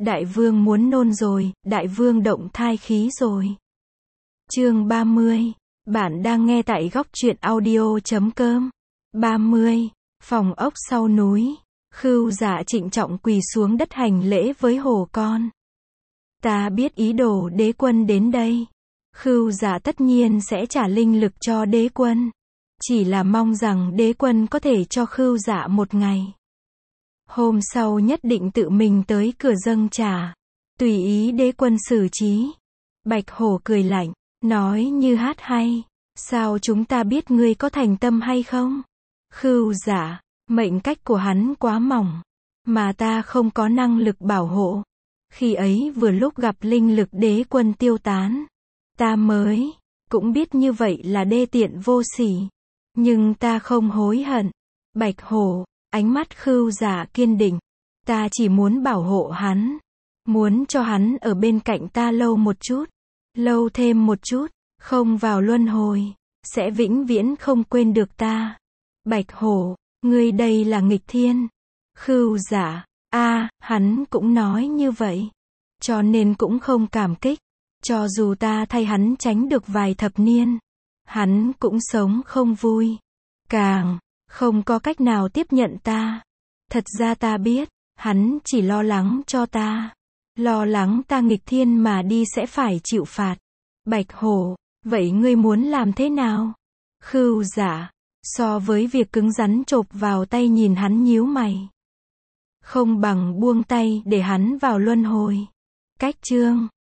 Đại vương muốn nôn rồi, đại vương động thai khí rồi. Chương 30. Bạn đang nghe tại góc truyện audio.com. 30. Phòng ốc sau núi. Khưu Dạ trịnh trọng quỳ xuống đất hành lễ với hổ con. Ta biết ý đồ đế quân đến đây. Khưu Dạ tất nhiên sẽ trả linh lực cho đế quân. Chỉ là mong rằng đế quân có thể cho Khưu Dạ một ngày. Hôm sau nhất định tự mình tới cửa dâng trà. Tùy ý đế quân xử trí. Bạch hổ cười lạnh, nói như hát hay. Sao chúng ta biết ngươi có thành tâm hay không? Khưu Dạ, mệnh cách của hắn quá mỏng. Mà ta không có năng lực bảo hộ. Khi ấy vừa lúc gặp linh lực đế quân tiêu tán. Ta mới, cũng biết như vậy là đê tiện vô sỉ. Nhưng ta không hối hận. Bạch hổ, ánh mắt Khưu Dạ kiên định. Ta chỉ muốn bảo hộ hắn. Muốn cho hắn ở bên cạnh ta lâu một chút. Lâu thêm một chút. Không vào luân hồi. Sẽ vĩnh viễn không quên được ta. Bạch hổ, ngươi đây là nghịch thiên. Khưu Dạ, hắn cũng nói như vậy. Cho nên cũng không cảm kích. Cho dù ta thay hắn tránh được vài thập niên. Hắn cũng sống không vui. Càng không có cách nào tiếp nhận ta. Thật ra ta biết, hắn chỉ lo lắng cho ta. Lo lắng ta nghịch thiên mà đi sẽ phải chịu phạt. Bạch hổ, vậy ngươi muốn làm thế nào? Khưu Dạ, so với việc cứng rắn chộp vào tay nhìn hắn nhíu mày. Không bằng buông tay để hắn vào luân hồi. Cách chương